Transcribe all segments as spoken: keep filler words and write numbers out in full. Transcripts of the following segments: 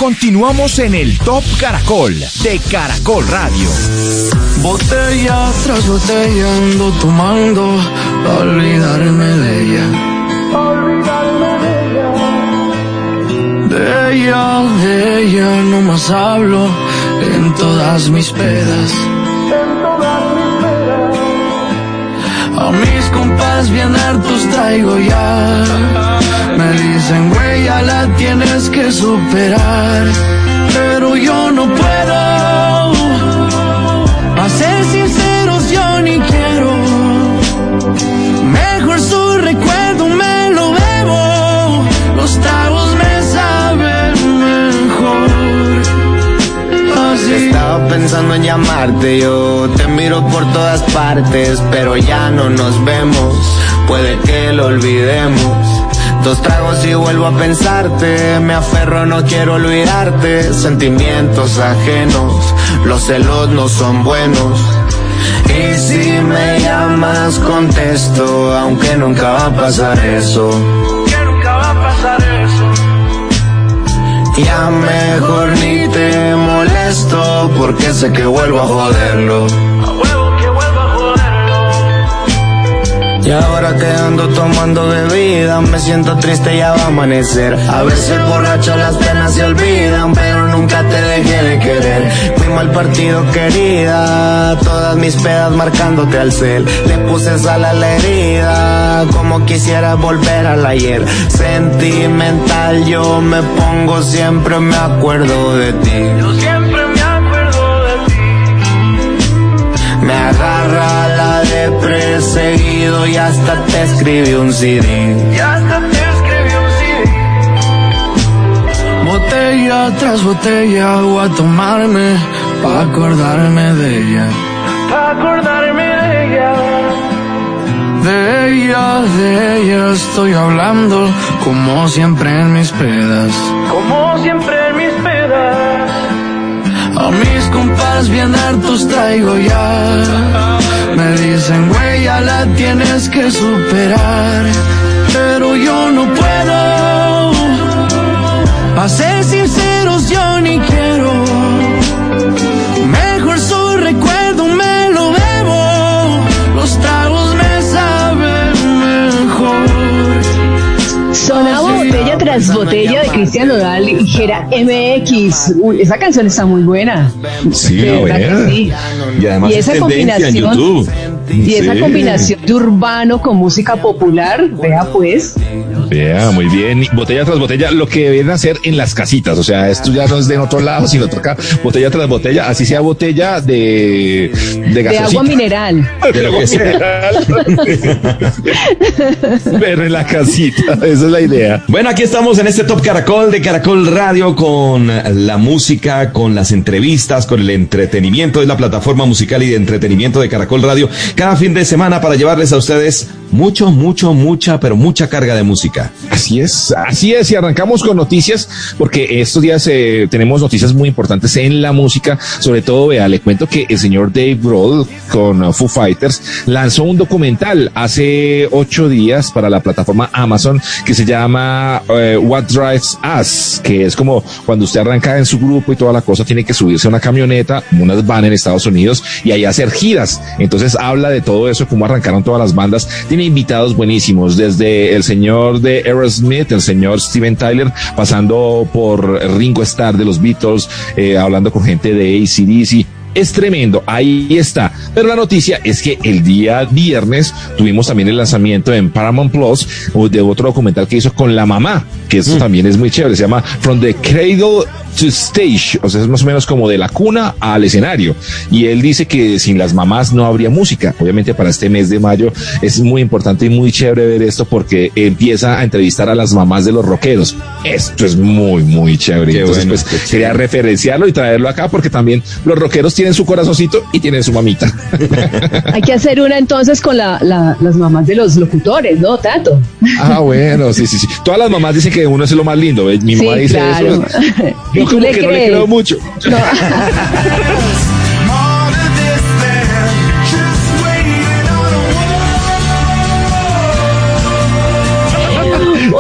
Continuamos en el Top Caracol de Caracol Radio. Botella tras botella ando tomando pa' olvidarme de ella. De ella, de ella no más hablo en todas mis pedas. A mis compas bien hartos traigo ya. Me dicen, güey, ya la tienes que superar. Pero yo no puedo. A ser sinceros yo ni quiero. Mejor su recuerdo me lo bebo. Los tragos me saben mejor. Así. Estaba pensando en llamarte, yo te miro por todas partes, pero ya no nos vemos, puede que lo olvidemos. Dos tragos y vuelvo a pensarte, me aferro, no quiero olvidarte. Sentimientos ajenos, los celos no son buenos. Y si me llamas contesto, aunque nunca va a pasar eso. Que nunca va a pasar eso. Ya mejor ni te molesto, porque sé que vuelvo a joderlo. Y ahora que ando tomando bebida, me siento triste, ya va a amanecer. A veces borracho las penas se olvidan, pero nunca te dejé de querer. Fui mal partido, querida, todas mis pedas marcándote al cel. Le puse sal a la herida, como quisiera volver al ayer. Sentimental yo me pongo, siempre me acuerdo de ti. Yo siempre me acuerdo de ti. Me agarra la de perseguido y hasta te escribí un C D. Y hasta te escribí un C D. Botella tras botella voy a tomarme pa' acordarme de ella. Pa' acordarme de ella. De ella, de ella estoy hablando, como siempre en mis pedas. Como siempre en mis pedas. A mis compas bien hartos traigo ya. Me dicen, güey, ya la tienes que superar. Pero yo no puedo. A ser sinceros yo ni quiero. Mejor su recuerdo me lo bebo. Los tragos me saben mejor. Sonaba Botella tras Botella de Cristian Nodal y Jera M X. Uy, esa canción está muy buena. Sí, De lo verdad que es. sí. Y además Y es esa tendencia en combinación- YouTube. Y esa Sí. combinación de urbano con música popular, vea pues. Vea, muy bien. Y botella tras botella, lo que deben hacer en las casitas. O sea, esto ya no es de otro lado, sino toca botella tras botella, así sea botella de, de De gasosita. agua mineral. De lo que sea. Pero en la casita, esa es la idea. Bueno, aquí estamos en este Top Caracol de Caracol Radio con la música, con las entrevistas, con el entretenimiento. Es la plataforma musical y de entretenimiento de Caracol Radio cada fin de semana para llevarles a ustedes mucho, mucho, mucha, pero mucha carga de música. Así es, así es, y arrancamos con noticias, porque estos días eh, tenemos noticias muy importantes en la música, sobre todo, vea, le cuento que el señor Dave Grohl con uh, Foo Fighters lanzó un documental hace ocho días para la plataforma Amazon que se llama uh, What Drives Us, que es como cuando usted arranca en su grupo y toda la cosa, tiene que subirse a una camioneta, unas van en Estados Unidos, y ahí hacer giras. Entonces habla de todo eso, cómo arrancaron todas las bandas. Tiene invitados buenísimos, desde el señor de Aerosmith, el señor Steven Tyler, pasando por Ringo Starr de los Beatles, eh, hablando con gente de A C D C. Es tremendo, ahí está. Pero la noticia es que el día viernes tuvimos también el lanzamiento en Paramount Plus de otro documental que hizo con la mamá, que eso mm. también es muy chévere. Se llama From the Cradle to Stage, o sea, es más o menos como de la cuna al escenario. Y él dice que sin las mamás no habría música. Obviamente para este mes de mayo es muy importante y muy chévere ver esto, porque empieza a entrevistar a las mamás de los rockeros. Esto es muy, muy chévere. Qué Entonces, bueno, pues, quería referenciarlo y traerlo acá, porque también los rockeros tienen su corazoncito y tienen su mamita. Hay que hacer una entonces con la, la, las mamás de los locutores, ¿no, Tato? Ah, bueno, sí, sí, sí. Todas las mamás dicen que uno es lo más lindo. ¿Ves? Mi mamá sí, dice claro. eso. Yo como que crees? no le creo mucho. No.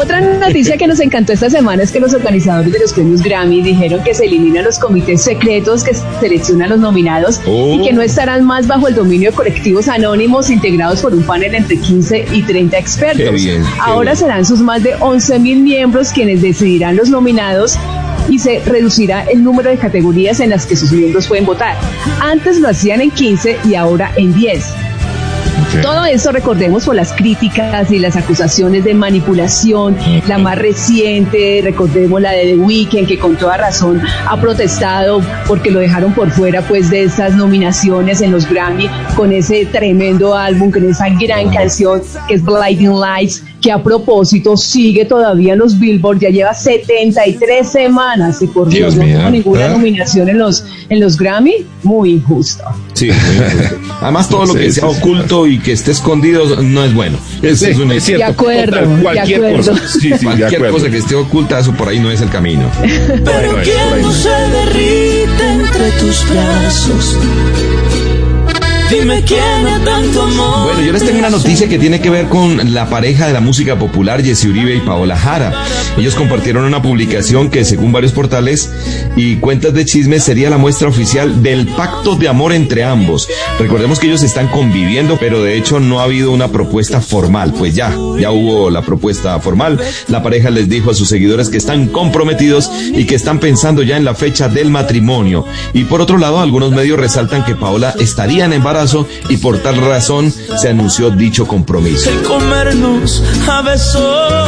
Otra noticia que nos encantó esta semana es que los organizadores de los premios Grammy dijeron que se eliminan los comités secretos que seleccionan los nominados oh. y que no estarán más bajo el dominio de colectivos anónimos integrados por un panel entre quince y treinta expertos. Qué bien, qué Ahora bien. serán sus más de once mil miembros quienes decidirán los nominados y se reducirá el número de categorías en las que sus miembros pueden votar. Antes lo hacían en quince y ahora en diez. Okay. Todo esto, recordemos, por las críticas y las acusaciones de manipulación. Okay. La más reciente, recordemos la de The Weeknd, que con toda razón ha protestado porque lo dejaron por fuera pues de estas nominaciones en los Grammy con ese tremendo álbum, con esa gran canción que es Blinding Lights, que a propósito sigue todavía en los Billboard, ya lleva setenta y tres semanas y por Dios, Dios no tuvo ninguna ¿eh? nominación en los en los Grammy, muy injusto. Sí, muy injusto. Además todo lo que sea oculto y que esté escondido no es bueno. Eso sí, es, una es cierto. De acuerdo, Total, cualquier de acuerdo. cosa, sí, sí, cualquier cosa que esté oculta, eso por ahí no es el camino. Pero bueno, quién no se derrite entre tus brazos. Dime quién a tanto amor. Bueno, yo les tengo una noticia que tiene que ver con la pareja de la música popular, Jesse Uribe y Paola Jara. Ellos compartieron una publicación que, según varios portales y cuentas de chismes, sería la muestra oficial del pacto de amor entre ambos. Recordemos que ellos están conviviendo, pero de hecho no ha habido una propuesta formal. Pues ya, ya hubo la propuesta formal. La pareja les dijo a sus seguidores que están comprometidos y que están pensando ya en la fecha del matrimonio. Y por otro lado, algunos medios resaltan que Paola estaría en embarazo y por tal razón se anunció dicho compromiso. El comernos a besos,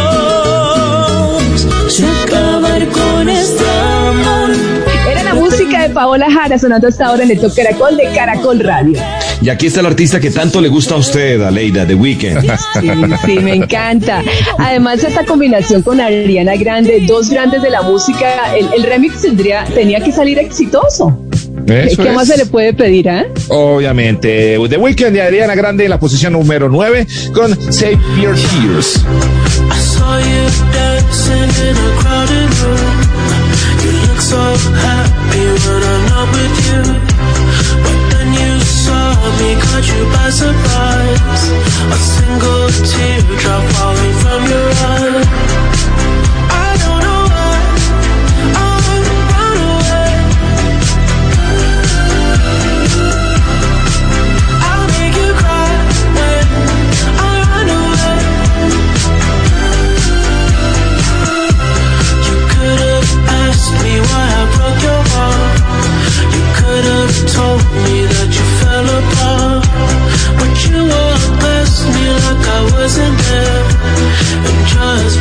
se acabar con este amor. Era la música de Paola Jara sonando hasta ahora en el Top Caracol de Caracol Radio. Y aquí está el artista que tanto le gusta a usted, Aleida, The Weeknd. Sí, sí, me encanta. Además, esta combinación con Ariana Grande, dos grandes de la música, el, el remix tendría, tenía que salir exitoso. Eso ¿Qué es. más se le puede pedir, eh? Obviamente, The Weeknd y Ariana Grande en la posición número nueve con Save Your Tears. I saw you dancing in a crowded room. You look so happy when I'm not with you. But then you saw me, caught you by surprise. A single teardrop falling from your eye. I don't know why I run away. I'll make you cry when I run away. You could have asked me why I broke your heart. You could have told me that you fell apart. But you walked past me like I wasn't there, and just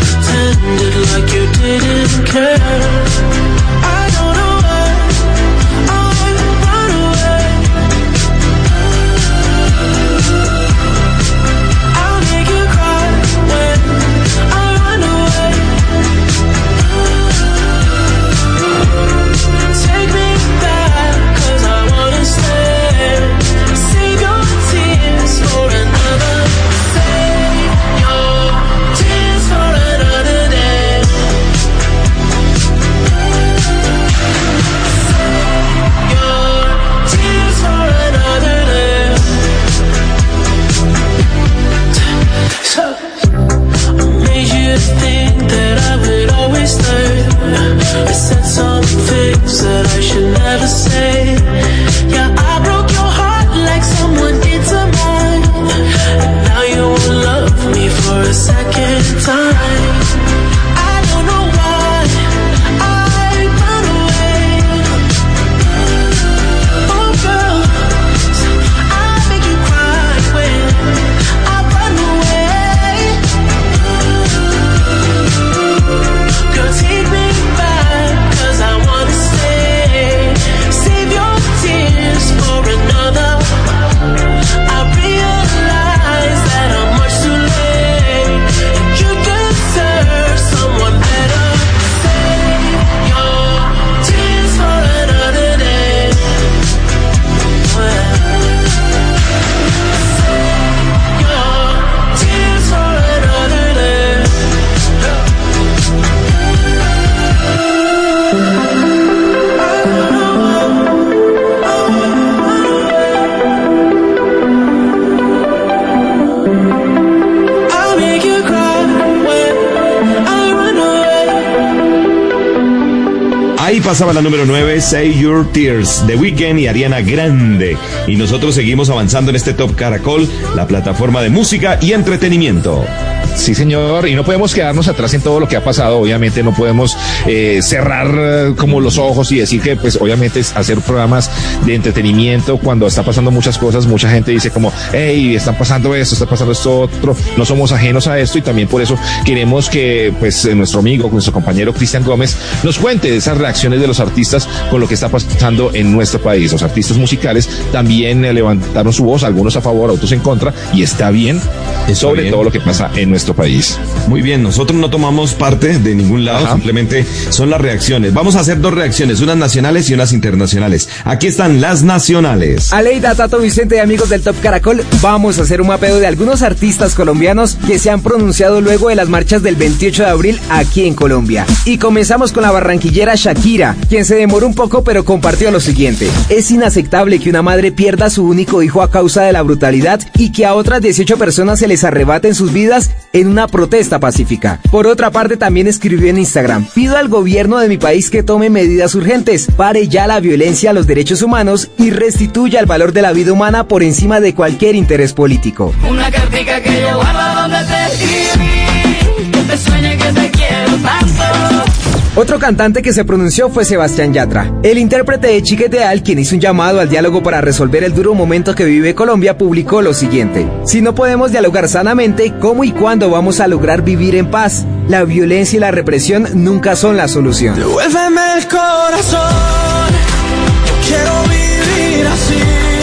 Ahí pasaba la número nueve, Save Your Tears, The Weeknd y Ariana Grande. Y nosotros seguimos avanzando en este Top Caracol, la plataforma de música y entretenimiento. Sí, señor, y no podemos quedarnos atrás en todo lo que ha pasado. Obviamente no podemos eh, cerrar eh, como los ojos y decir que, pues, obviamente es hacer programas de entretenimiento cuando está pasando muchas cosas. Mucha gente dice como, hey, están pasando esto, está pasando esto otro. No somos ajenos a esto y también por eso queremos que, pues, nuestro amigo, nuestro compañero Cristian Gómez nos cuente esas reacciones de los artistas con lo que está pasando en nuestro país. Los artistas musicales también eh, levantaron su voz, algunos a favor, otros en contra, y está bien, está sobre bien. Todo lo que pasa en nuestro país. Muy bien, nosotros no tomamos parte de ningún lado, Ajá. simplemente son las reacciones. Vamos a hacer dos reacciones, unas nacionales y unas internacionales. Aquí están las nacionales. Aleida, Tato, Vicente y amigos del Top Caracol, vamos a hacer un mapeo de algunos artistas colombianos que se han pronunciado luego de las marchas del veintiocho de abril aquí en Colombia. Y comenzamos con la barranquillera Shakira, quien se demoró un poco pero compartió lo siguiente: es inaceptable que una madre pierda a su único hijo a causa de la brutalidad y que a otras dieciocho personas se les arrebaten sus vidas en una protesta pacífica. Por otra parte, también escribió en Instagram: pido al gobierno de mi país que tome medidas urgentes, pare ya la violencia a los derechos humanos y restituya el valor de la vida humana por encima de cualquier interés político. Una cartica que yo guardo donde te escribí, que te sueñe que te quiero tanto. Otro cantante que se pronunció fue Sebastián Yatra. El intérprete de Chiqueteal, quien hizo un llamado al diálogo para resolver el duro momento que vive Colombia, publicó lo siguiente: si no podemos dialogar sanamente, ¿cómo y cuándo vamos a lograr vivir en paz? La violencia y la represión nunca son la solución. Devuélveme el corazón, yo quiero vivir así.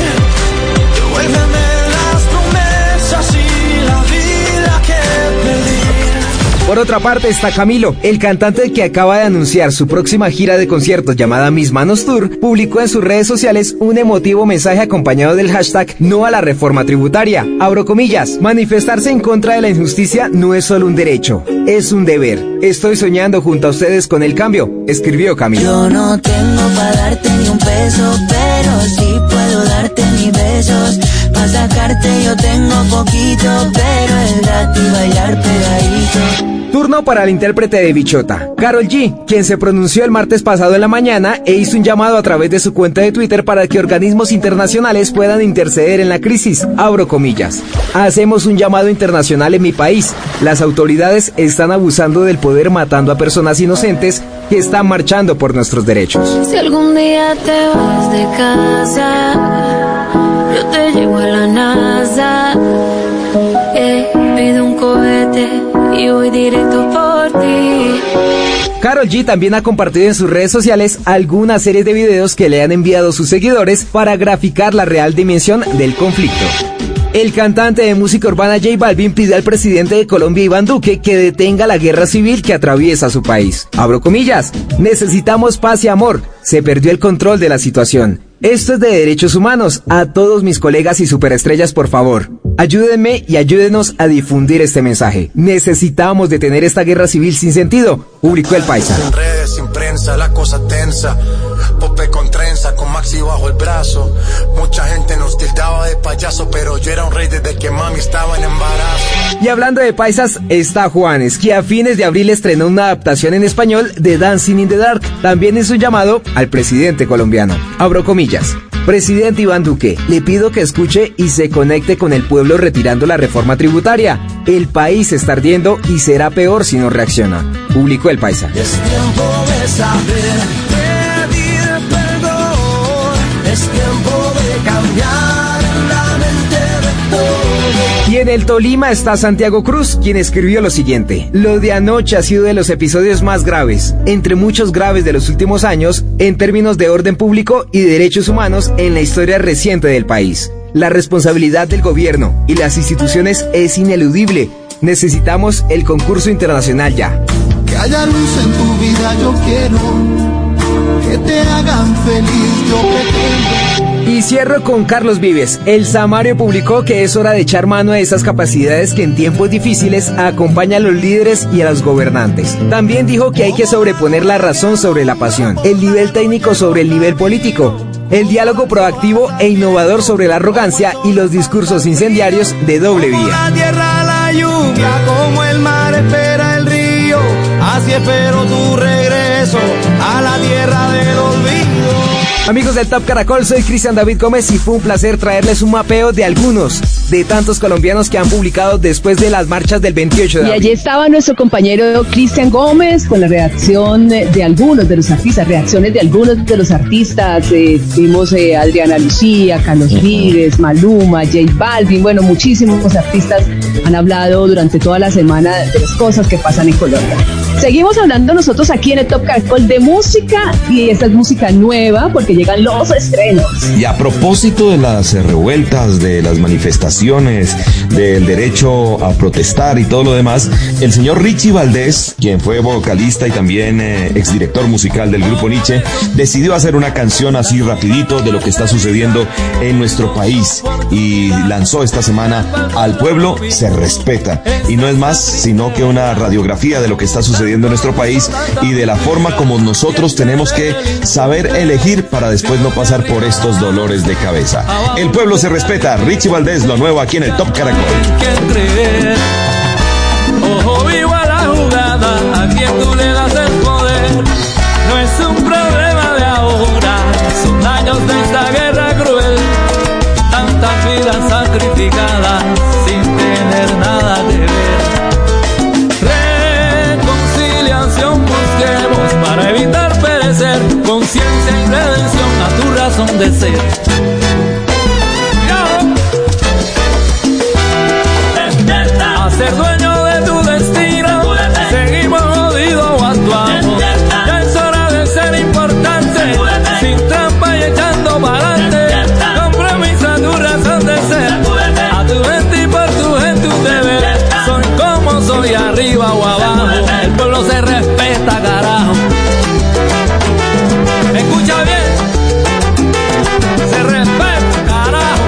Devuélveme las promesas y la vida que perdí. Por otra parte está Camilo, el cantante que acaba de anunciar su próxima gira de conciertos llamada Mis Manos Tour, publicó en sus redes sociales un emotivo mensaje acompañado del hashtag No a la reforma tributaria. Abro comillas: manifestarse en contra de la injusticia no es solo un derecho, es un deber. Estoy soñando junto a ustedes con el cambio, escribió Camilo. Yo no tengo para darte ni un peso, pero sí puedo darte mis besos. Para sacarte yo tengo poquito, pero es gratis bailar pegadito. Turno para el intérprete de Bichota, Karol G, quien se pronunció el martes pasado en la mañana e hizo un llamado a través de su cuenta de Twitter para que organismos internacionales puedan interceder en la crisis. Abro comillas: hacemos un llamado internacional en mi país. Las autoridades están abusando del poder, matando a personas inocentes que están marchando por nuestros derechos. Si algún día te vas de casa, yo te llevo a la NASA. Eh, pido un cohete y voy directo por ti. Karol G también ha compartido en sus redes sociales algunas series de videos que le han enviado sus seguidores para graficar la real dimensión del conflicto. El cantante de música urbana J Balvin pidió al presidente de Colombia, Iván Duque, que detenga la guerra civil que atraviesa su país. Abro comillas: necesitamos paz y amor. Se perdió el control de la situación. Esto es de derechos humanos. A todos mis colegas y superestrellas, por favor, ayúdenme y ayúdenos a difundir este mensaje. Necesitamos detener esta guerra civil sin sentido, publicó el Paisa. En redes, sin prensa, la cosa tensa. Pope con trenza, con Maxi bajo el brazo. Mucha gente nos tildaba de payaso, pero yo era un rey desde que mami estaba en embarazo. Y hablando de paisas, está Juanes, que a fines de abril estrenó una adaptación en español de Dancing in the Dark. También hizo un llamado al presidente colombiano. Abro comillas: presidente Iván Duque, le pido que escuche y se conecte con el pueblo retirando la reforma tributaria. El país está ardiendo y será peor si no reacciona, publicó el Paisa. Es tiempo de saber pedir perdón, es tiempo de cambiar la mente de todo. Y en el Tolima está Santiago Cruz, quien escribió lo siguiente: lo de anoche ha sido de los episodios más graves, entre muchos graves de los últimos años, en términos de orden público y derechos humanos en la historia reciente del país. La responsabilidad del gobierno y las instituciones es ineludible. Necesitamos el concurso internacional ya. Que haya luz en tu vida, yo quiero que te hagan feliz, yo pretendo. Y cierro con Carlos Vives. El Samario publicó que es hora de echar mano a esas capacidades que en tiempos difíciles acompañan a los líderes y a los gobernantes. También dijo que hay que sobreponer la razón sobre la pasión, el nivel técnico sobre el nivel político, el diálogo proactivo e innovador sobre la arrogancia y los discursos incendiarios de doble vía. La tierra, la lluvia, como el mar espera el río, así espero tu regreso a la tierra Amigos del Top Caracol, soy Cristian David Gómez y fue un placer traerles un mapeo de algunos de tantos colombianos que han publicado después de las marchas del veintiocho de abril. Y allí estaba nuestro compañero Cristian Gómez con la reacción de algunos de los artistas, reacciones de algunos de los artistas. Eh, vimos eh, Adriana Lucía, Carlos Vives, Maluma, J Balvin, bueno, muchísimos artistas han hablado durante toda la semana de las cosas que pasan en Colombia. Seguimos hablando nosotros aquí en el Top Caracol de música, y esta es música nueva porque llegan los estrenos. Y a propósito de las revueltas, de las manifestaciones, del derecho a protestar y todo lo demás, el señor Richie Valdés, quien fue vocalista y también eh, exdirector musical del grupo Nietzsche, decidió hacer una canción así rapidito de lo que está sucediendo en nuestro país y lanzó esta semana Al Pueblo se Respeta, y no es más sino que una radiografía de lo que está sucediendo en nuestro país y de la forma como nosotros tenemos que saber elegir para después no pasar por estos dolores de cabeza. El Pueblo se Respeta, Richie Valdés, lo nuevo aquí en el Top Caracol. Ojo vivo a la jugada, a quien tú le das el poder. No es un problema de ahora, son años de esta guerra cruel. Tantas vidas sacrificadas sin tener nada que ver. Reconciliación busquemos para evitar perecer. Conciencia y redención a tu razón de ser. Ser dueño de tu destino, seguimos jodidos o actuamos. Ya es hora de ser importante, sin trampa y echando para adelante. Compromiso a tu razón de ser, a tu gente y por tu gente un deber. Soy como soy, arriba o abajo, el pueblo se respeta, carajo. Escucha bien, se respeta, carajo.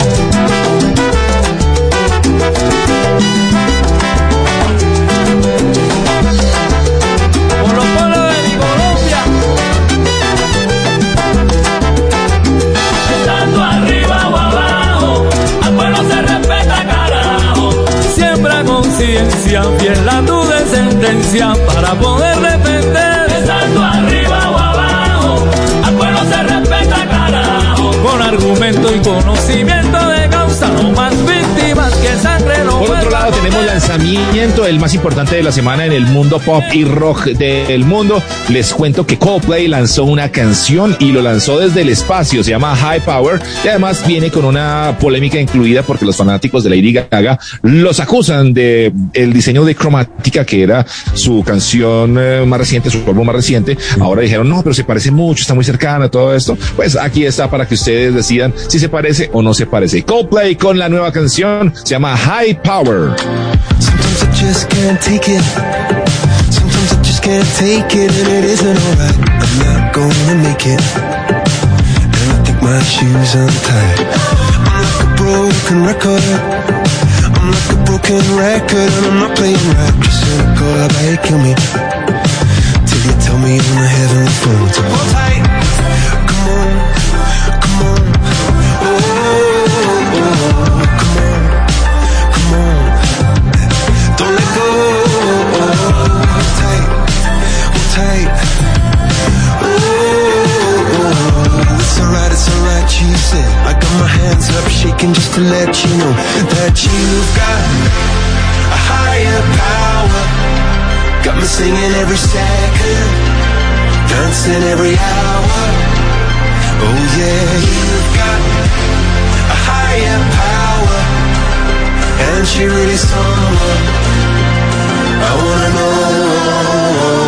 Fiel a tu descendencia para poder defender. Estando arriba o abajo, al pueblo se respeta, carajo. Con argumento y conocimiento de causa, no más víctimas que sangre. No Por otro lado tenemos lanzamiento, el más importante de la semana en el mundo pop y rock del mundo. Les cuento que Coldplay lanzó una canción y lo lanzó desde el espacio, se llama High Power, y además viene con una polémica incluida porque los fanáticos de Lady Gaga los acusan de el diseño de cromática, que era su canción eh, más reciente, su álbum más reciente. Ahora dijeron, no, pero se parece mucho, está muy cercana, todo esto. Pues aquí está para que ustedes decidan si se parece o no se parece. Coldplay con la nueva canción, se llama High Power. Sometimes I just can't take it. Sometimes I just can't take it, and it isn't alright. I'm not gonna make it, and I think my shoes untied. I'm like a broken record. I'm like a broken record, and I'm not playing right. Just cynical, I bet kill me till you tell me on the heavenly phone. So hold tight, come on, come on. Oh, oh, oh, come on, come on. Don't let go. Hold tight, hold tight. Oh, oh, oh. It's alright, it's alright, you said. I got my hands up shaking just to let you know that you've got a higher power. Got me singing every second, dancing every hour. Oh yeah, you've got a higher power, and she really someone I wanna know.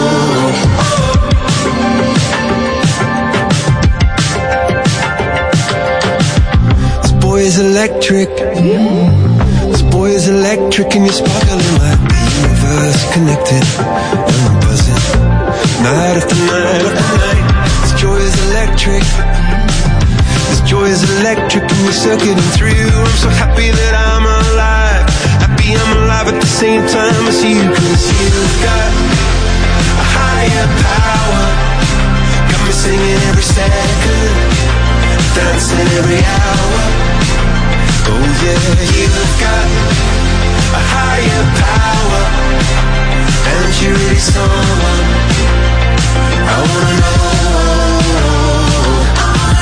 This boy is electric. This boy is electric, and you're sparkling like the universe connected. And I'm buzzing night after night after night. This joy is electric. This joy is electric, and you're circuiting through. I'm so happy that I'm alive. Happy I'm alive at the same time as you. Cause you've got a higher power. Got me singing every second, dancing every hour. Oh yeah, you've got a higher power, and you're really someone I wanna know.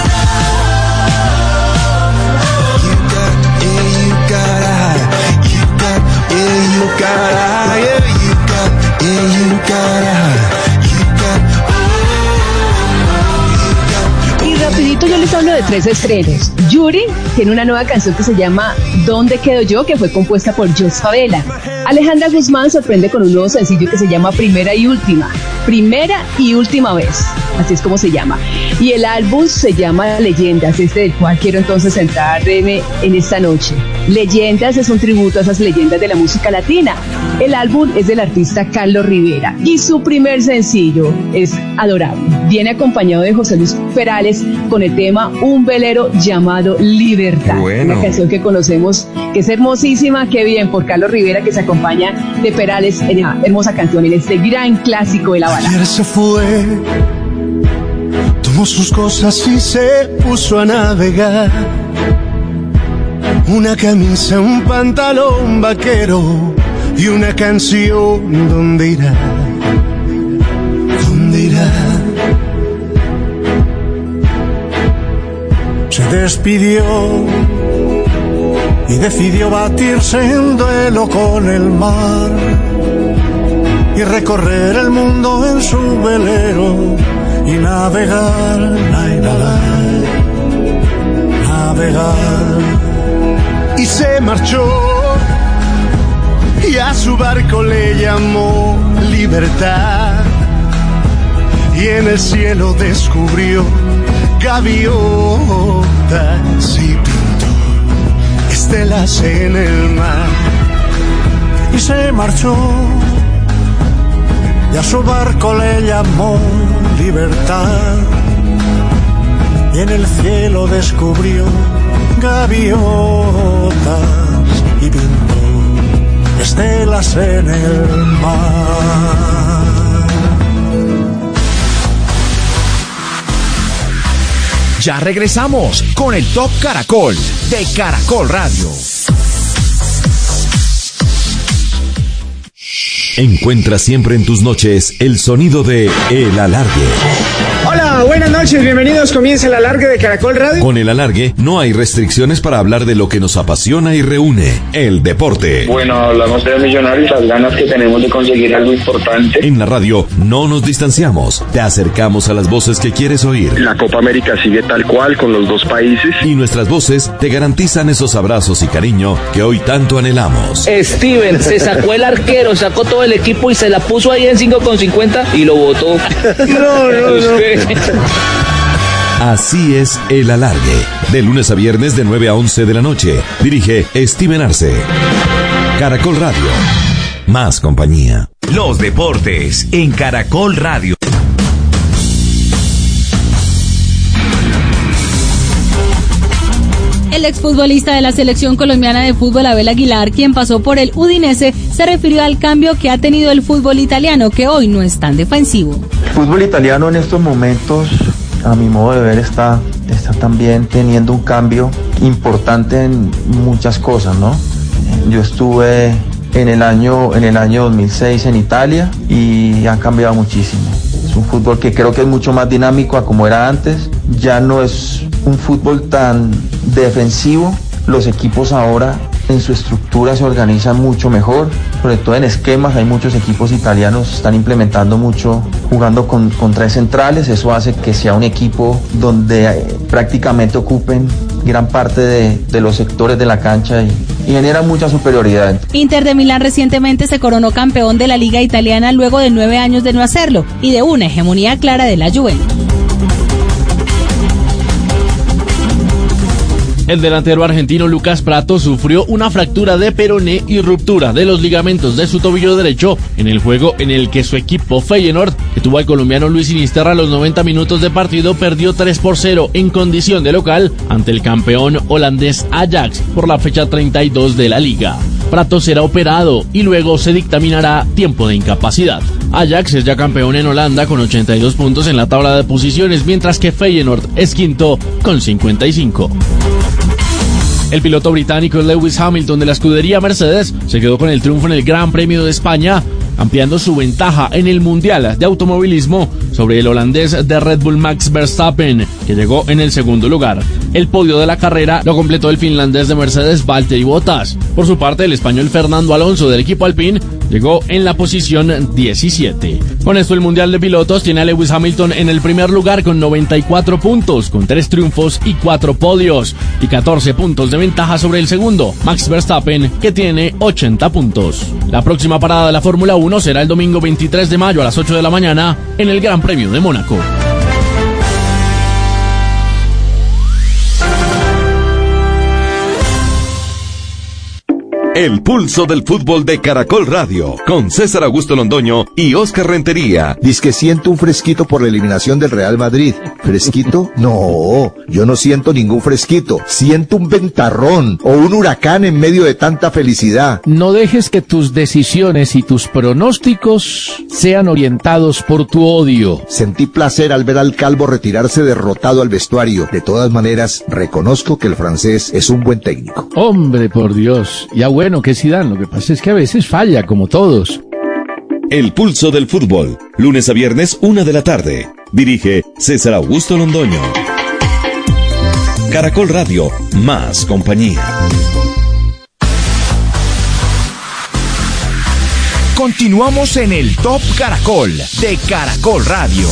yo les hablo de tres estrenos. Yuri tiene una nueva canción que se llama ¿Dónde quedo yo?, que fue compuesta por Jos Favela. Alejandra Guzmán sorprende con un nuevo sencillo que se llama Primera y Última. Primera y Última Vez, así es como se llama. Y el álbum se llama Leyendas, este del cual quiero entonces centrarme en esta noche. Leyendas es un tributo a esas leyendas de la música latina. El álbum es del artista Carlos Rivera y su primer sencillo es Adorable. Viene acompañado de José Luis Perales con el tema Un velero llamado Libertad. Bueno. Una canción que conocemos, que es hermosísima. Qué bien por Carlos Rivera, que se acompaña de Perales en esta hermosa canción, en este gran clásico de la balada. Ayer se fue, tomó sus cosas y se puso a navegar. Una camisa, un pantalón vaquero y una canción. ¿Dónde irá? ¿Dónde irá? Se despidió y decidió batirse en duelo con el mar y recorrer el mundo en su velero y navegar, navegar, navegar. Y se marchó y a su barco le llamó Libertad y en el cielo descubrió gaviotas y pintó estelas en el mar. Y se marchó y a su barco le llamó Libertad y en el cielo descubrió gaviotas y pintó estelas en el mar. Ya regresamos con el Top Caracol de Caracol Radio. Encuentra siempre en tus noches el sonido de El Alargue. Hola, buenas noches, bienvenidos. Comienza El Alargue de Caracol Radio. Con El Alargue no hay restricciones para hablar de lo que nos apasiona y reúne, el deporte. Bueno, hablamos de Millonarios, las ganas que tenemos de conseguir algo importante. En la radio no nos distanciamos, te acercamos a las voces que quieres oír. La Copa América sigue tal cual con los dos países. Y nuestras voces te garantizan esos abrazos y cariño que hoy tanto anhelamos. Steven se sacó el arquero, sacó todo el equipo y se la puso ahí en cinco con cincuenta y lo botó. No, no, no. Así es El Alargue, de lunes a viernes de nueve a once de la noche. Dirige Steven Arce. Caracol Radio, más compañía. Los deportes en Caracol Radio. El exfutbolista de la selección colombiana de fútbol, Abel Aguilar, quien pasó por el Udinese, se refirió al cambio que ha tenido el fútbol italiano, que hoy no es tan defensivo. El fútbol italiano en estos momentos, a mi modo de ver, está, está también teniendo un cambio importante en muchas cosas, ¿no? Yo estuve en el año, en el año dos mil seis en Italia y han cambiado muchísimo. Es un fútbol que creo que es mucho más dinámico a como era antes. Ya no es un fútbol tan defensivo. Los equipos ahora en su estructura se organizan mucho mejor, sobre todo en esquemas. Hay muchos equipos italianos que están implementando mucho, jugando con, con tres centrales. Eso hace que sea un equipo donde eh, prácticamente ocupen gran parte de, de los sectores de la cancha y, y genera mucha superioridad. Inter de Milán recientemente se coronó campeón de la Liga Italiana luego de nueve años de no hacerlo y de una hegemonía clara de la Juventus. El delantero argentino Lucas Pratto sufrió una fractura de peroné y ruptura de los ligamentos de su tobillo derecho en el juego en el que su equipo Feyenoord, que tuvo al colombiano Luis Sinisterra a los noventa minutos de partido, perdió tres por cero en condición de local ante el campeón holandés Ajax por la fecha treinta y dos de la liga. Pratto será operado y luego se dictaminará tiempo de incapacidad. Ajax es ya campeón en Holanda con ochenta y dos puntos en la tabla de posiciones, mientras que Feyenoord es quinto con cincuenta y cinco. El piloto británico Lewis Hamilton de la escudería Mercedes se quedó con el triunfo en el Gran Premio de España, ampliando su ventaja en el Mundial de Automovilismo sobre el holandés de Red Bull Max Verstappen, que llegó en el segundo lugar. El podio de la carrera lo completó el finlandés de Mercedes Valtteri Bottas. Por su parte, el español Fernando Alonso del equipo Alpine llegó en la posición diecisiete. Con esto el Mundial de Pilotos tiene a Lewis Hamilton en el primer lugar con noventa y cuatro puntos, con tres triunfos y cuatro podios, y catorce puntos de ventaja sobre el segundo, Max Verstappen, que tiene ochenta puntos. La próxima parada de la Fórmula uno será el domingo veintitrés de mayo a las ocho de la mañana en el Gran Premio de Mónaco. El pulso del fútbol de Caracol Radio, con César Augusto Londoño y Oscar Rentería. Dice que siento un fresquito por la eliminación del Real Madrid. ¿Fresquito? No, yo no siento ningún fresquito. Siento un ventarrón o un huracán en medio de tanta felicidad. No dejes que tus decisiones y tus pronósticos sean orientados por tu odio. Sentí placer al ver al Calvo retirarse derrotado al vestuario. De todas maneras, reconozco que el francés es un buen técnico. Hombre, por Dios. Ya bueno que Zidane, lo que pasa es que a veces falla, como todos. El pulso del fútbol, lunes a viernes, una de la tarde. Dirige César Augusto Londoño. Caracol Radio, más compañía. Continuamos en el Top Caracol de Caracol Radio.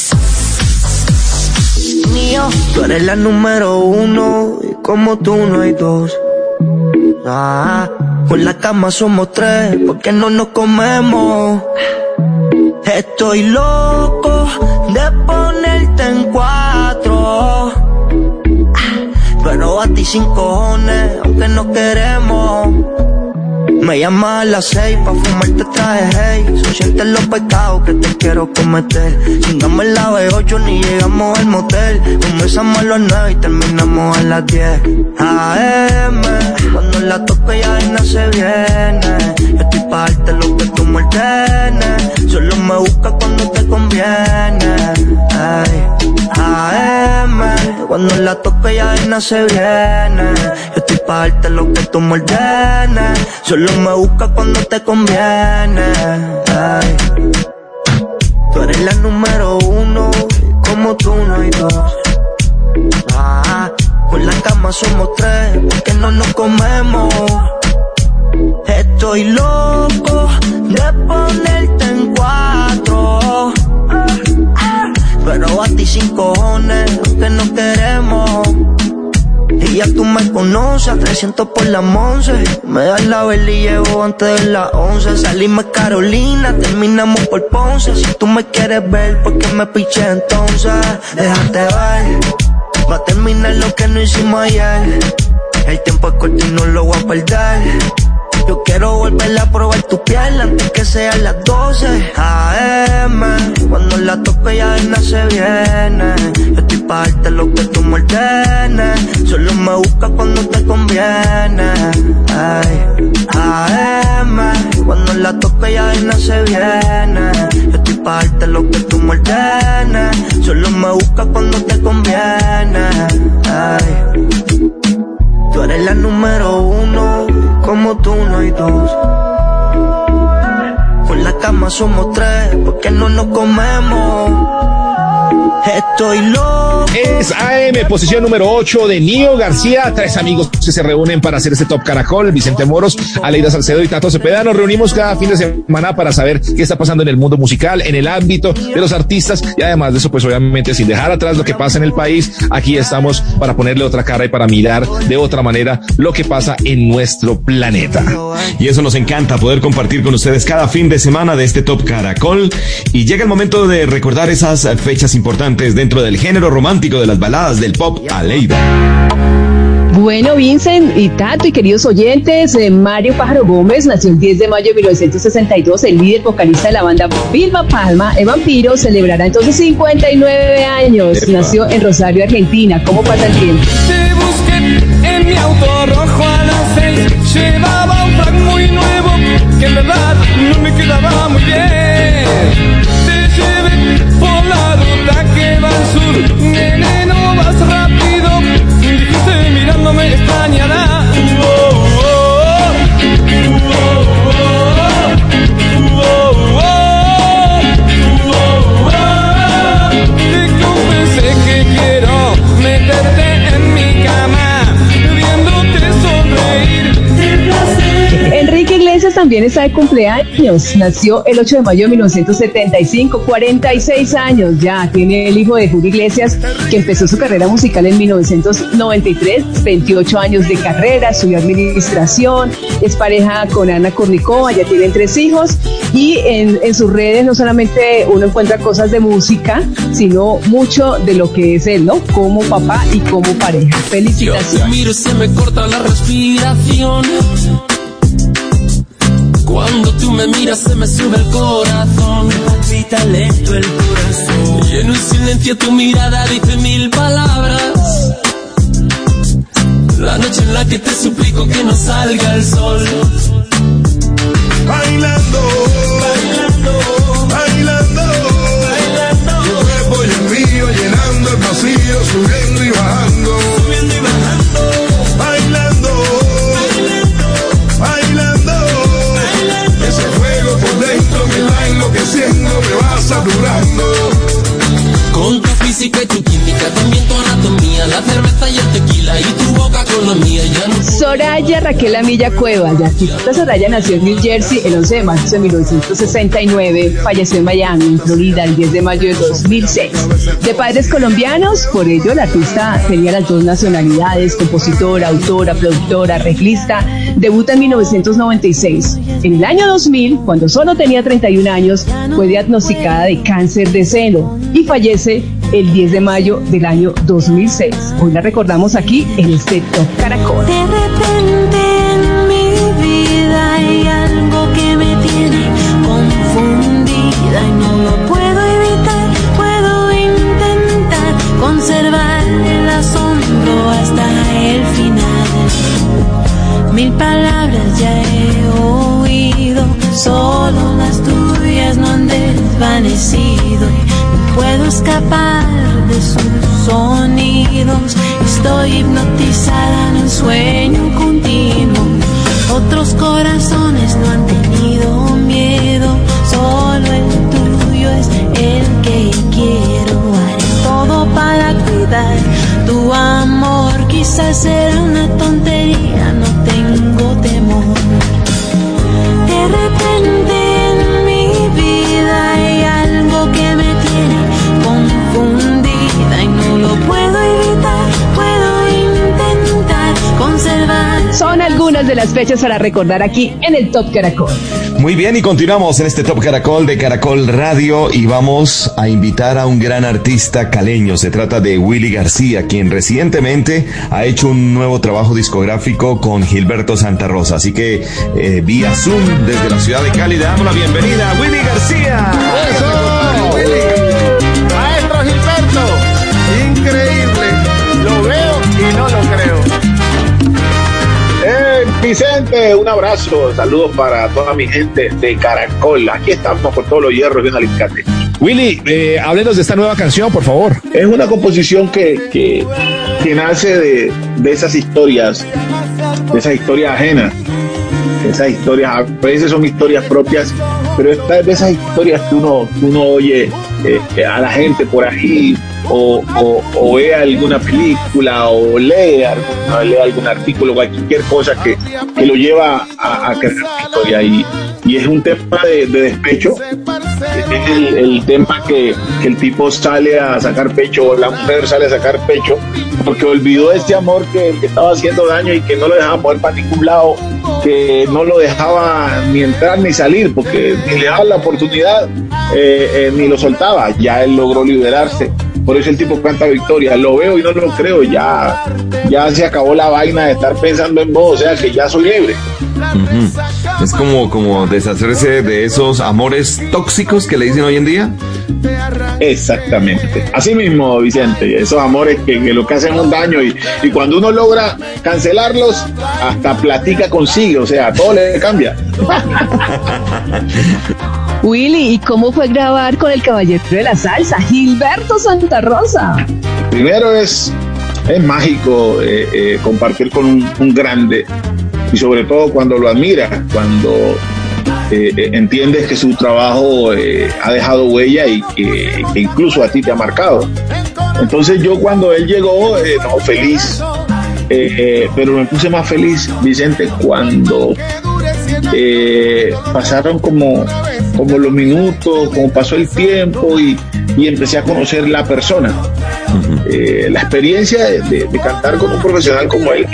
Mío, tú eres la número uno y como tú no hay dos. Ah, por la cama somos tres, porque no nos comemos. Estoy loco de ponerte en cuatro, pero a ti sin cojones, aunque no queremos. Me llamas a las seis pa' fumarte traje, hey. So sientes los pecados que te quiero cometer. Chingamos en la B ocho ni llegamos al motel. Comenzamos a las nueve y terminamos a las diez A M Cuando la toco ya no se viene. Yo estoy pa' darte lo que tú me ordenes. Solo me buscas cuando te conviene. Ay, A M Cuando la toco ya no se viene. Yo estoy pa' darte lo que tú me ordenes. Solo me busca cuando te conviene. Ay. Tú eres la número uno, como tú no hay dos. Ah, por la cama somos tres, porque no nos comemos. Estoy loco de ponerte en cuatro, pero a ti sin cojones, aunque no queremos. Y ya tú me conoces, a trescientos por la once. Me das la vela y llevo antes de las once. Salimos Carolina, terminamos por Ponce. Si tú me quieres ver, ¿por qué me piché entonces? Déjate ver, va a terminar lo que no hicimos ayer. El tiempo es corto y no lo voy a perder. Yo quiero volver a probar tu piel antes que sean las doce A M Cuando la toco ya no se viene. Yo estoy pa' darte lo que tú me ordenes. Solo me buscas cuando te conviene. Ay, A M Cuando la toco ya no se viene. Yo estoy pa' darte lo que tú me ordenes. Solo me buscas cuando te conviene. Ay. Tú eres la número uno, como tú no hay dos. Por la cama somos tres, porque no nos comemos. Estoy loco. Es A M, posición número ocho de Nio García. Tres amigos que se reúnen para hacer este Top Caracol. Vicente Moros, Aleida Salcedo y Tato Cepeda. Nos reunimos cada fin de semana para saber qué está pasando en el mundo musical, en el ámbito de los artistas. Y además de eso, pues obviamente sin dejar atrás lo que pasa en el país, aquí estamos para ponerle otra cara y para mirar de otra manera lo que pasa en nuestro planeta. Y eso nos encanta, poder compartir con ustedes cada fin de semana de este Top Caracol. Y llega el momento de recordar esas fechas importantes dentro del género romántico de las baladas del pop. Aleida. Bueno, Vincent y Tato y queridos oyentes, eh, Mario Pájaro Gómez nació el diez de mayo de mil novecientos sesenta y dos, el líder vocalista de la banda Vilma Palma, el Vampiro, celebrará entonces cincuenta y nueve años. Epa. Nació en Rosario, Argentina. ¿Cómo pasa el tiempo? Te busqué en mi auto rojo a las seis, llevaba un frac muy nuevo, que en verdad no me quedaba muy bien. Te llevé por la ruta que va al sur, nene, no vas rápido, dijiste mirándome extrañará. Uh, oh, oh, uh, oh, oh, uh, oh, oh, oh. Te confesé que quiero meterte en mi cama, viéndote sonreír. Enrique Iglesias Iglesias también está de cumpleaños. Nació el ocho de mayo de mil novecientos setenta y cinco, cuarenta y seis años ya. Tiene el hijo de Julio Iglesias, que empezó su carrera musical en mil novecientos noventa y tres, veintiocho años de carrera, estudió administración, es pareja con Ana Kournikova, ya tienen tres hijos y en, en sus redes no solamente uno encuentra cosas de música, sino mucho de lo que es él, ¿no? Como papá y como pareja. Felicitaciones. Yo te miro y se me corta la respiración. Cuando tú me miras se me sube el corazón. Me palpita lento el corazón. Y en un silencio tu mirada dice mil palabras. La noche en la que te suplico que no salga el sol. Bailando, bailando, bailando, bailando. Tu cuerpo y el mío llenando el vacío, subiendo y bajando, subiendo y bajando. Bailando, bailando, bailando, bailando. Ese fuego por dentro me va enloqueciendo, me va saturando. Con tu física y tu química, también tu anatomía, la cerveza y el tequila y tu boca con la mía, ya no. Soraya Raquel Amilla Cuevas, la artista Soraya nació en New Jersey el once de marzo de mil novecientos sesenta y nueve, falleció en Miami, en Florida, el diez de mayo de dos mil seis. De padres colombianos, por ello la artista tenía las dos nacionalidades, compositora, autora, productora, arreglista, debuta en mil novecientos noventa y seis. En el año dos mil, cuando solo tenía treinta y un años, fue diagnosticada de cáncer de seno y fallece el diez de mayo del año dos mil seis. Hoy la recordamos aquí en este Top Caracol. De repente en mi vida hay algo que me tiene confundida y no lo puedo evitar. Puedo intentar conservar el asombro hasta el final. Mil palabras ya he oído, solo las tuyas no han desvanecido. Puedo escapar de sus sonidos, estoy hipnotizada en un sueño continuo. Otros corazones no han tenido miedo, solo el tuyo es el que quiero. Haré todo para cuidar tu amor, quizás sea una tontería, no tengo temor. De repente en mi vida hay algo que me tiene confundida y no lo puedo evitar, puedo intentar conservar. Son algunas de las fechas para recordar aquí en el Top Caracol. Muy bien, y continuamos en este Top Caracol de Caracol Radio y vamos a invitar a un gran artista caleño. Se trata de Willy García, quien recientemente ha hecho un nuevo trabajo discográfico con Gilberto Santa Rosa. Así que eh, vía Zoom desde la ciudad de Cali le damos la bienvenida a Willy García. ¡Eso! Maestro Gilberto, increíble, lo veo y no lo creo. Eh, Vicente, un abrazo, saludos para toda mi gente de Caracol. Aquí estamos con todos los hierros bien alicate. Willy, eh, háblenos de esta nueva canción, por favor. Es una composición que, que, que nace de, de esas historias, de esas historias ajenas, de esas historias, a veces son historias propias, pero esta es de esas historias que uno, que uno oye eh, a la gente por ahí, o, o, o ve alguna película, o lee, alguna, lee algún artículo, cualquier cosa que, que lo lleva a, a crear una historia. Y, y es un tema de, de despecho, es el, el tema que, que el tipo sale a sacar pecho, o la mujer sale a sacar pecho, porque olvidó este amor que, que estaba haciendo daño y que no lo dejaba mover para ningún lado, que no lo dejaba ni entrar ni salir, porque ni le daba la oportunidad, eh, eh, ni lo soltaba. Ya él logró liberarse. Por eso el tipo canta victoria. Lo veo y no lo creo. Ya, ya se acabó la vaina de estar pensando en vos, o sea que ya soy libre. Uh-huh. Es como, como deshacerse de esos amores tóxicos que le dicen hoy en día. Exactamente. Así mismo, Vicente, esos amores que, que lo que hacen un daño, y, y cuando uno logra cancelarlos, hasta platica consigue, o sea, todo le cambia. Willy, ¿y cómo fue grabar con el caballero de la salsa, Gilberto Santa Rosa? Primero es, es mágico eh, eh, compartir con un, un grande, y sobre todo cuando lo admiras, cuando eh, eh, entiendes que su trabajo eh, ha dejado huella y que, que incluso a ti te ha marcado. Entonces yo cuando él llegó, eh, no, feliz, eh, eh, pero me puse más feliz, Vicente, cuando eh, pasaron como, como los minutos, como pasó el tiempo y, y empecé a conocer la persona. Eh, la experiencia de, de, de cantar con un profesional como él,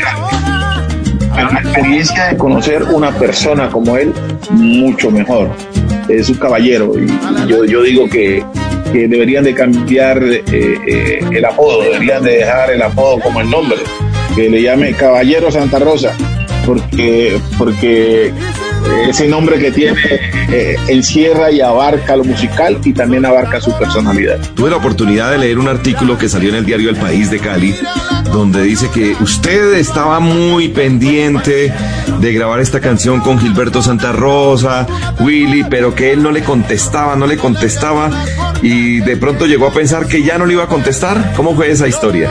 la experiencia de conocer una persona como él, mucho mejor. Es un caballero y yo, yo digo que, que deberían de cambiar eh, eh, el apodo, deberían de dejar el apodo como el nombre, que le llame Caballero Santa Rosa, porque, porque ese nombre que tiene eh, encierra y abarca lo musical y también abarca su personalidad. Tuve la oportunidad de leer un artículo que salió en el diario El País de Cali, donde dice que usted estaba muy pendiente de grabar esta canción con Gilberto Santa Rosa, Willy, pero que él no le contestaba, no le contestaba, y de pronto llegó a pensar que ya no le iba a contestar. ¿Cómo fue esa historia?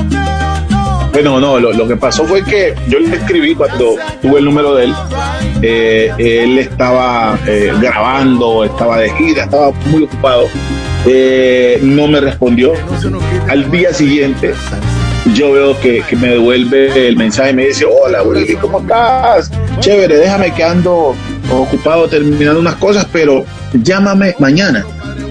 Bueno, no, lo, lo que pasó fue que yo le escribí cuando tuve el número de él. Eh, él estaba eh, grabando, estaba de gira, estaba muy ocupado. Eh, no me respondió. Al día siguiente, yo veo que, que me devuelve el mensaje y me dice: hola, Willy, ¿cómo estás? Chévere, déjame que ando ocupado terminando unas cosas, pero llámame mañana.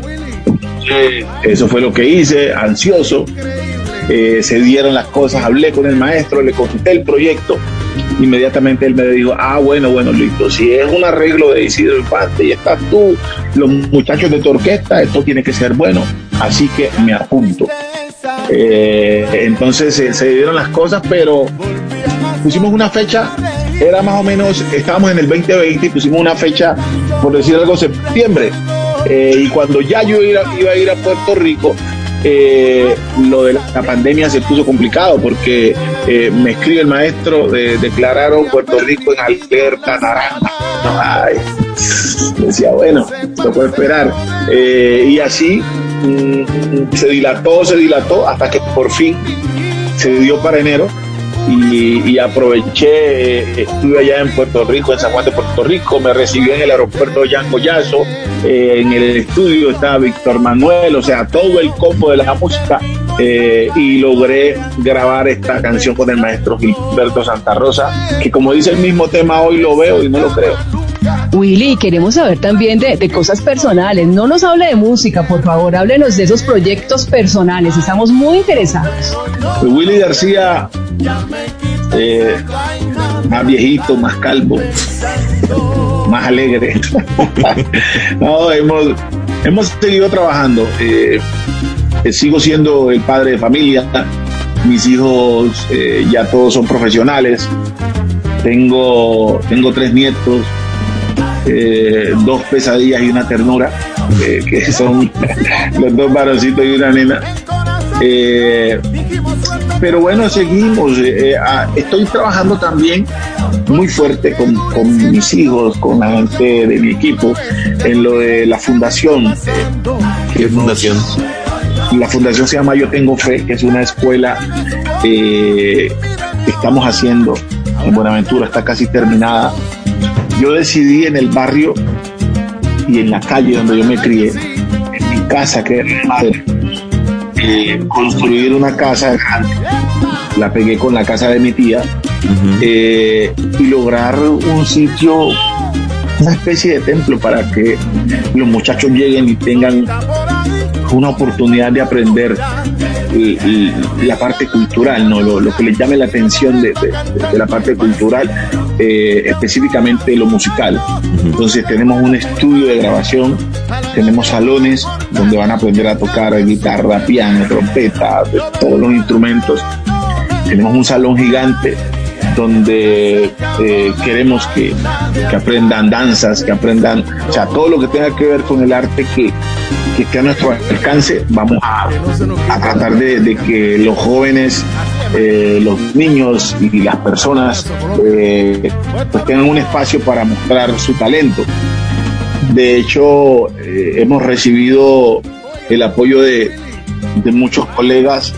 Eh, eso fue lo que hice, ansioso. Eh, se dieron las cosas, hablé con el maestro, le consulté el proyecto, inmediatamente él me dijo: ah, bueno, bueno, listo, si es un arreglo de Isidro Infante y estás tú, los muchachos de tu orquesta, esto tiene que ser bueno, así que me apunto. Eh, entonces eh, se dieron las cosas, pero pusimos una fecha, era más o menos, estábamos en el veinte veinte y pusimos una fecha, por decir algo, septiembre, eh, y cuando ya yo iba, iba a ir a Puerto Rico, Eh, lo de la, la pandemia se puso complicado porque eh, me escribe el maestro, de, declararon Puerto Rico en alerta naranja. Ay, decía, bueno, no puedo esperar. Eh, y así mm, se dilató, se dilató hasta que por fin se dio para enero. Y, y aproveché, eh, estuve allá en Puerto Rico, en San Juan de Puerto Rico, me recibió en el aeropuerto Jan Collazo, eh, en el estudio estaba Víctor Manuel, o sea, todo el combo de la música, eh, y logré grabar esta canción con el maestro Gilberto Santa Rosa, que como dice el mismo tema, hoy lo veo y no lo creo. Willy, queremos saber también de, de cosas personales. No nos hable de música, por favor, háblenos de esos proyectos personales. Estamos muy interesados. Pues Willy García, eh, más viejito, más calvo, más alegre. No, hemos, hemos seguido trabajando. Eh, eh, sigo siendo el padre de familia. Mis hijos eh, ya todos son profesionales. Tengo, tengo tres nietos. Eh, dos pesadillas y una ternura, eh, que son los dos varoncitos y una nena. Eh, pero bueno, seguimos. Eh, ah, estoy trabajando también muy fuerte con, con mis hijos, con la gente de mi equipo, en lo de la fundación. ¿Qué fundación? La fundación se llama Yo Tengo Fe, que es una escuela eh, que estamos haciendo en Buenaventura, está casi terminada. Yo decidí en el barrio y en la calle donde yo me crié, en mi casa, que era mi madre, eh, construir una casa grande. La pegué con la casa de mi tía, uh-huh. eh, y lograr un sitio, una especie de templo para que los muchachos lleguen y tengan una oportunidad de aprender y, y la parte cultural, ¿no? Lo, lo que les llame la atención de, de, de la parte cultural, eh, específicamente lo musical. Entonces tenemos un estudio de grabación, tenemos salones donde van a aprender a tocar guitarra, piano, trompeta, todos los instrumentos. Tenemos un salón gigante donde eh, queremos que, que aprendan danzas, que aprendan, o sea, todo lo que tenga que ver con el arte que, que esté a nuestro alcance. Vamos a, a tratar de, de que los jóvenes, eh, los niños y las personas eh, pues tengan un espacio para mostrar su talento. De hecho, eh, hemos recibido el apoyo de, de muchos colegas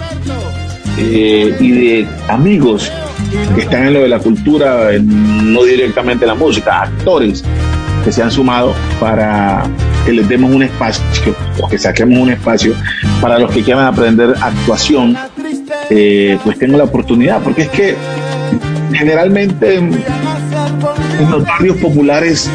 eh, y de amigos que están en lo de la cultura, no directamente la música, actores que se han sumado para que les demos un espacio, o que saquemos un espacio para los que quieran aprender actuación, eh, pues tengan la oportunidad, porque es que generalmente en los barrios populares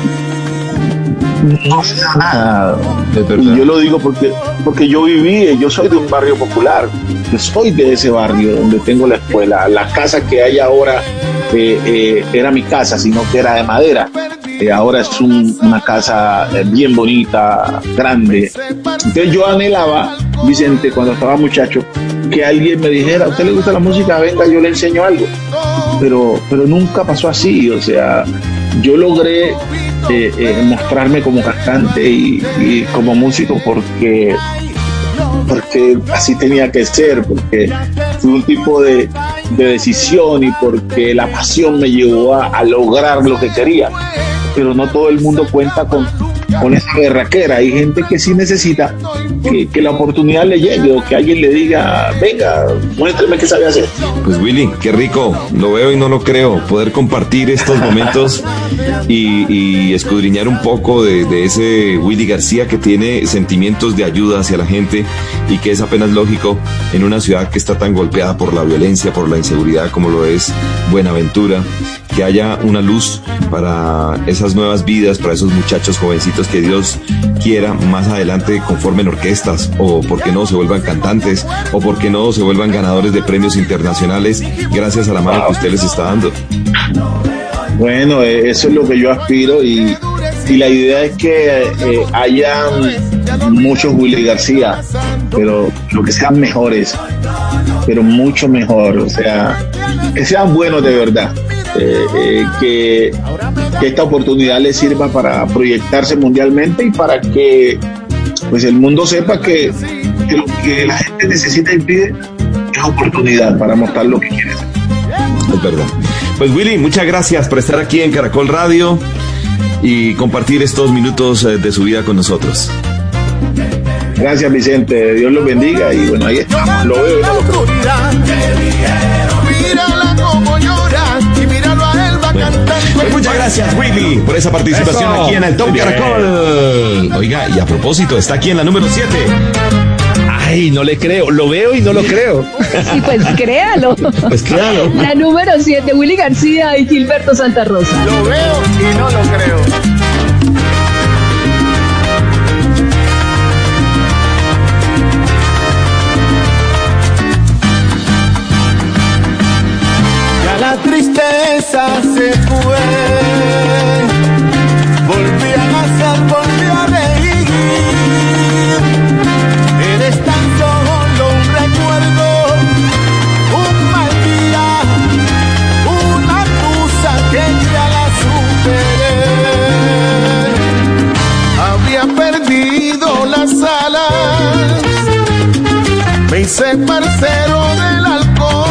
no se da nada. Y yo lo digo porque, porque yo viví, yo soy de un barrio popular, yo soy de ese barrio donde tengo la escuela. La casa que hay ahora eh, eh, era mi casa, sino que era de madera. Eh, ahora es un, una casa eh, bien bonita, grande. Entonces yo anhelaba, Vicente, cuando estaba muchacho, que alguien me dijera: ¿a usted le gusta la música? Venga, yo le enseño algo. Pero, pero nunca pasó así. O sea, yo logré eh, eh, mostrarme como cantante y, y como músico porque, porque así tenía que ser, porque fue un tipo de, de decisión y porque la pasión me llevó a, a lograr lo que quería. Pero no todo el mundo cuenta con, con esa berraquera. Hay gente que sí necesita que, que la oportunidad le llegue o que alguien le diga: venga, muéstrame qué sabe hacer. Pues Willy, qué rico, lo veo y no lo creo, poder compartir estos momentos y, y escudriñar un poco de, de ese Willy García que tiene sentimientos de ayuda hacia la gente y que es apenas lógico en una ciudad que está tan golpeada por la violencia, por la inseguridad como lo es Buenaventura, que haya una luz para esas nuevas vidas, para esos muchachos jovencitos que Dios quiera más adelante conformen orquestas, o porque no se vuelvan cantantes, o porque no se vuelvan ganadores de premios internacionales gracias a la mano que usted les está dando. Bueno, eh, eso es lo que yo aspiro y, y la idea es que eh, hayan muchos Willy García, pero lo que sean mejores, pero mucho mejor, o sea, que sean buenos de verdad. Eh, eh, que, que esta oportunidad les sirva para proyectarse mundialmente y para que pues el mundo sepa que, que lo que la gente necesita y pide es oportunidad para mostrar lo que quiere. Es verdad. Pues Willy, muchas gracias por estar aquí en Caracol Radio y compartir estos minutos de su vida con nosotros. Gracias, Vicente, Dios los bendiga y bueno, ahí estamos, lo veo y no lo creo. Pues muchas gracias, Willy, por esa participación. Eso, aquí en el Top Caracol. Oiga, y a propósito, está aquí en la número siete. Ay, no le creo, lo veo y no lo creo. Sí, pues créalo. Pues créalo. La número siete, Willy García y Gilberto Santa Rosa. Lo veo y no lo creo. La tristeza se fue, volví a nacer, volví a reír. Eres tan solo un recuerdo, un mal día, una tusa que ya la superé. Había perdido las alas, me hice parcero del alcohol.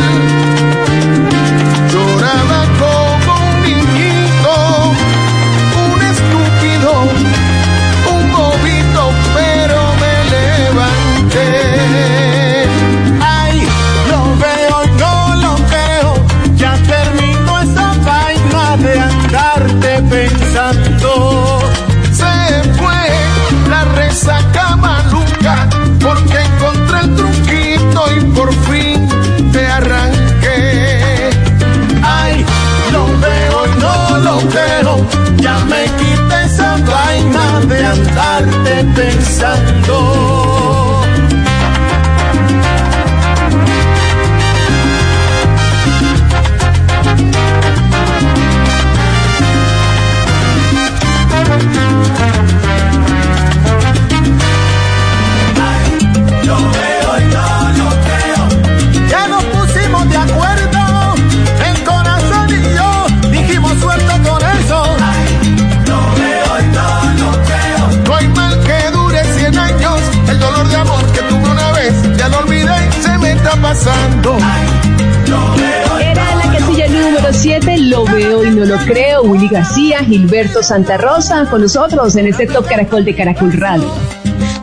Lloraba como un niñito, un estúpido, un bobito, pero me levanté. Ay, lo veo y no lo creo, ya terminó esa vaina de andarte pensando. Se fue la resaca maluca, porque encontré el truquito y por fin te arranqué. Pero ya me quité esa vaina de andarte pensando. Ay, lo veo y no lo creo. Ya nos pusimos de acuerdo, el corazón y yo dijimos suerte. Pasando. Era la casilla número siete, lo veo y no lo creo. Willy García, Gilberto Santa Rosa con nosotros en este Top Caracol de Caracol Radio.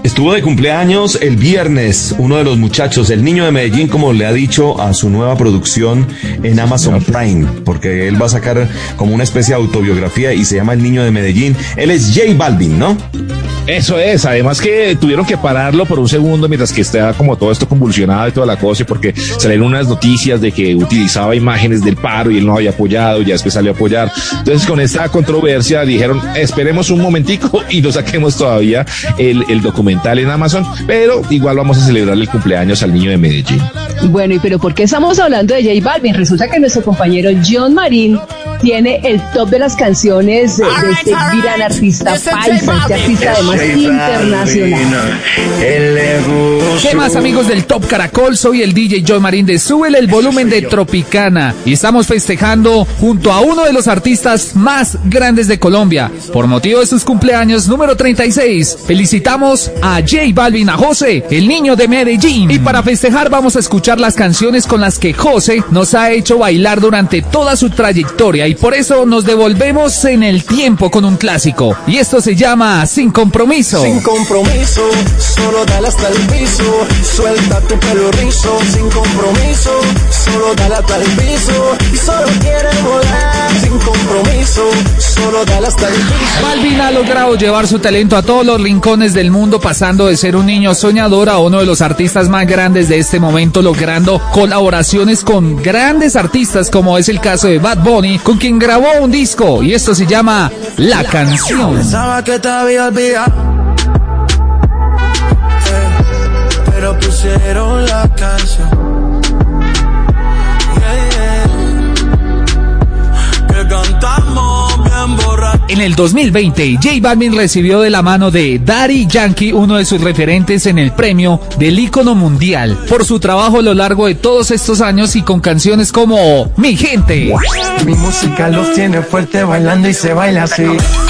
Estuvo de cumpleaños el viernes uno de los muchachos, el Niño de Medellín, como le ha dicho a su nueva producción en Amazon Prime, porque él va a sacar como una especie de autobiografía y se llama El Niño de Medellín. Él es J Balvin, ¿no? Eso es, además que tuvieron que pararlo por un segundo mientras que estaba como todo esto convulsionado y toda la cosa, porque salieron unas noticias de que utilizaba imágenes del paro y él no había apoyado, y ya después salió a apoyar. Entonces con esta controversia dijeron, esperemos un momentico y no saquemos todavía el, el documental en Amazon, pero igual vamos a celebrar el cumpleaños al Niño de Medellín. Bueno, ¿y pero por qué estamos hablando de J Balvin? Resulta que nuestro compañero John Marín tiene el top de las canciones de, de este gran artista paisa, este artista además internacional. ¿Qué más, amigos del Top Caracol? Soy el D J John Marín de Súbele el Volumen de Tropicana y estamos festejando junto a uno de los artistas más grandes de Colombia por motivo de sus cumpleaños número treinta y seis. Felicitamos a J Balvin, a José, el Niño de Medellín. Y para festejar vamos a escuchar las canciones con las que José nos ha hecho bailar durante toda su trayectoria, y por eso nos devolvemos en el tiempo con un clásico, y esto se llama Sin Compromiso. Sin compromiso, solo dale hasta el piso, suelta tu pelo rizo. Sin compromiso, solo dale hasta el piso, y solo quiere volar. Sin compromiso, solo dale hasta el piso. Balvin ha logrado llevar su talento a todos los rincones del mundo, pasando de ser un niño soñador a uno de los artistas más grandes de este momento, logrando colaboraciones con grandes artistas como es el caso de Bad Bunny, con quien grabó un disco, y esto se llama La Canción. Pensaba que te había olvidado, eh, pero pusieron la canción. Yeah, yeah. Que cantamos bien borracho. En el dos mil veinte, J Balvin recibió de la mano de Daddy Yankee, uno de sus referentes en el premio del ícono mundial, por su trabajo a lo largo de todos estos años y con canciones como Mi Gente. Mi música los tiene fuerte bailando y se baila así.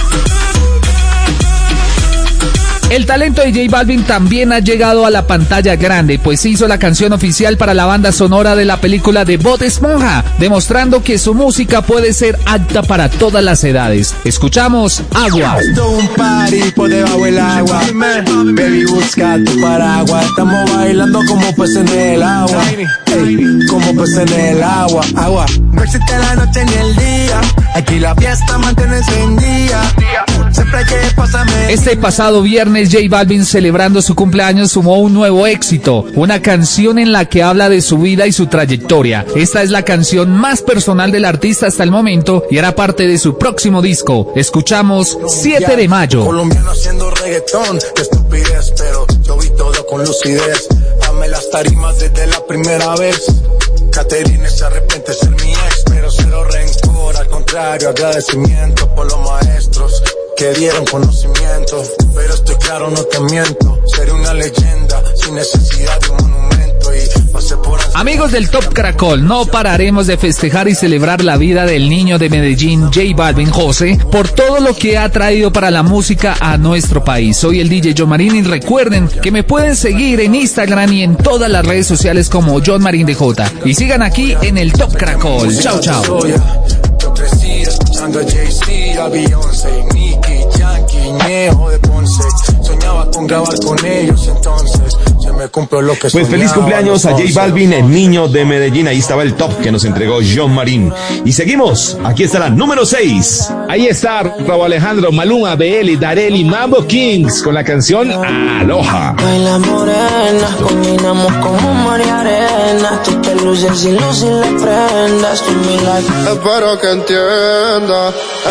El talento de J Balvin también ha llegado a la pantalla grande, pues hizo la canción oficial para la banda sonora de la película de Bob Esponja, demostrando que su música puede ser apta para todas las edades. Escuchamos Agua. Esto es un party por debajo del agua. Baby, busca tu paraguas. Estamos bailando como peces en el agua. Hey, como peces en el agua. Agua. No existe la noche ni el día. Aquí la fiesta mantiene encendida. Siempre hay que pasarme. Este pasado viernes, J Balvin, celebrando su cumpleaños, sumó un nuevo éxito, una canción en la que habla de su vida y su trayectoria. Esta es la canción más personal del artista hasta el momento y hará parte de su próximo disco. Escuchamos siete de mayo. Colombiano haciendo reggaetón, qué estupidez, pero yo vi todo con lucidez. Dame las tarimas desde la primera vez. Caterine se arrepiente de ser mi ex, pero cero rencor, al contrario, agradecimiento por los maestros que dieron conocimiento, pero estoy claro, no te miento, seré una leyenda sin necesidad de un monumento y pasé por... Amigos del Top Caracol, no pararemos de festejar y celebrar la vida del Niño de Medellín, J Balvin José, por todo lo que ha traído para la música a nuestro país. Soy el D J John Marín y recuerden que me pueden seguir en Instagram y en todas las redes sociales como John Marín D J, y sigan aquí en el Top Caracol. Chao, chao. Yo crecí escuchando a Jay-Z, a Beyoncé, Nicky, Yankee, Ñejo de Ponce. Soñaba con grabar con ellos, entonces se me cumplió lo que soñaba. Pues feliz cumpleaños a J Balvin, el Niño de Medellín. Ahí estaba el top que nos entregó John Marín. Y seguimos, aquí está la número seis. Ahí está Raúl Alejandro, Maluma, B L, Darel y Mambo Kings con la canción Aloha. Baila morena, combinamos como mar y arena. Tú te luces y luz y le prendas tu milagro. Espero que entienda.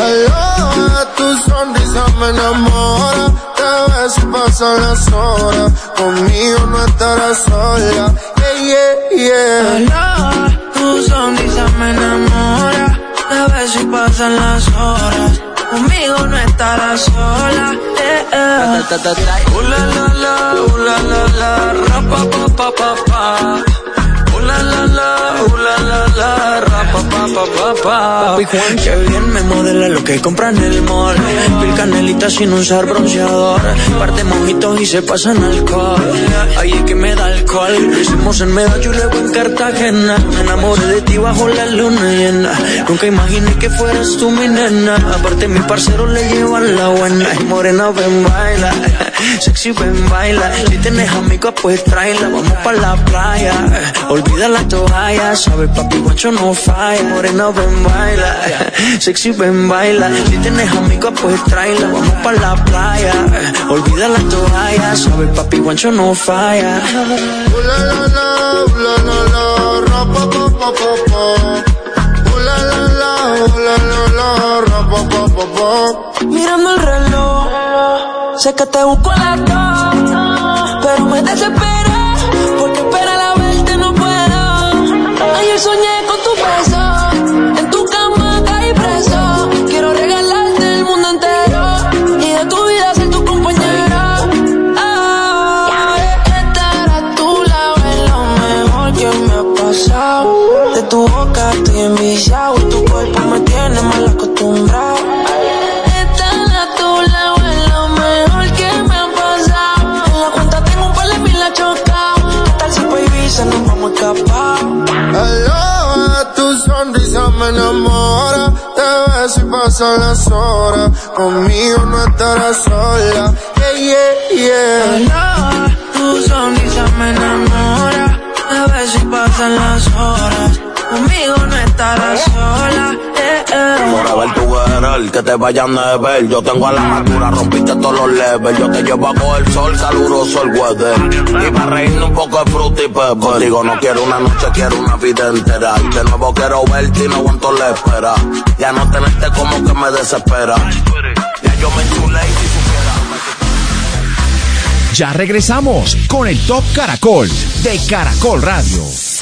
Aloha, tu sonrisa me enamora. Te ves y pasan las horas. Conmigo no estarás sola. Yeah, yeah, yeah. Aloha, tu sonrisa me enamora. Te ves y pasan las horas. Conmigo no estarás sola. Eh, eh. Ta, ta, ta, ta. Uh, la, la, la, uh, la, la, la, ra, pa, pa, pa, pa, pa. Uh, la, la, la, uh, la, la, la, ra, pa, pa. pa, pa, pa. Que bien me modela lo que compra en el mall. Pil canelita sin usar bronceador. Par de mojitos y se pasan alcohol. Ahí es que me da alcohol. Hicimos en Medallo y luego en Cartagena. Me enamoré de ti bajo la luna llena. Nunca imaginé que fueras tú mi nena. Aparte mi parcero le llevan la buena. Ay, morena ven baila, sexy ven baila. Si tienes amigos pues tráela. Vamos pa' la playa, olvida la toalla. Sabes papi guacho no falla. Morena ven baila, sexy ven baila. Si tienes amigos pues tráela. Vamos pa' la playa, olvida la toalla. Sabes papi guacho no falla. Ula la la, ula la la, ra pa pa pa pa pa. Ula la la, ula la la, ra pa pa pa pa. Mirando el reloj, sé que te busco a las dos, pero me desespera, porque espera la verte no puedo. Ayer soñé con tu beso, en tu cama caí preso. Quiero regalarte el mundo entero, y de tu vida ser tu compañera. Ah, estar a tu lado es lo mejor que me ha pasado. De tu boca estoy enviciado, y tu cuerpo me tiene mal acostumbrado. Nos vamos a escapar. Aloha, tu sonrisa me enamora. Te ves y pasan las horas. Conmigo no estarás sola. Yeah, yeah, yeah. Aloha, tu sonrisa me enamora. Te ves y pasan las horas. Conmigo no estarás sola. Eh, eh. Por ver tu querer, que te vayan a ver. Yo tengo a la altura, rompiste todos los levels. Yo te llevo a coger sol, caluroso el weather. Y para reírme un poco de fruta y pepper. Contigo no quiero una noche, quiero una vida entera. Y de nuevo quiero verte y no aguanto la espera. Ya no tenerte como que me desespera. Ya yo me enchulé y si supiera. Ya regresamos con el Top Caracol de Caracol Radio.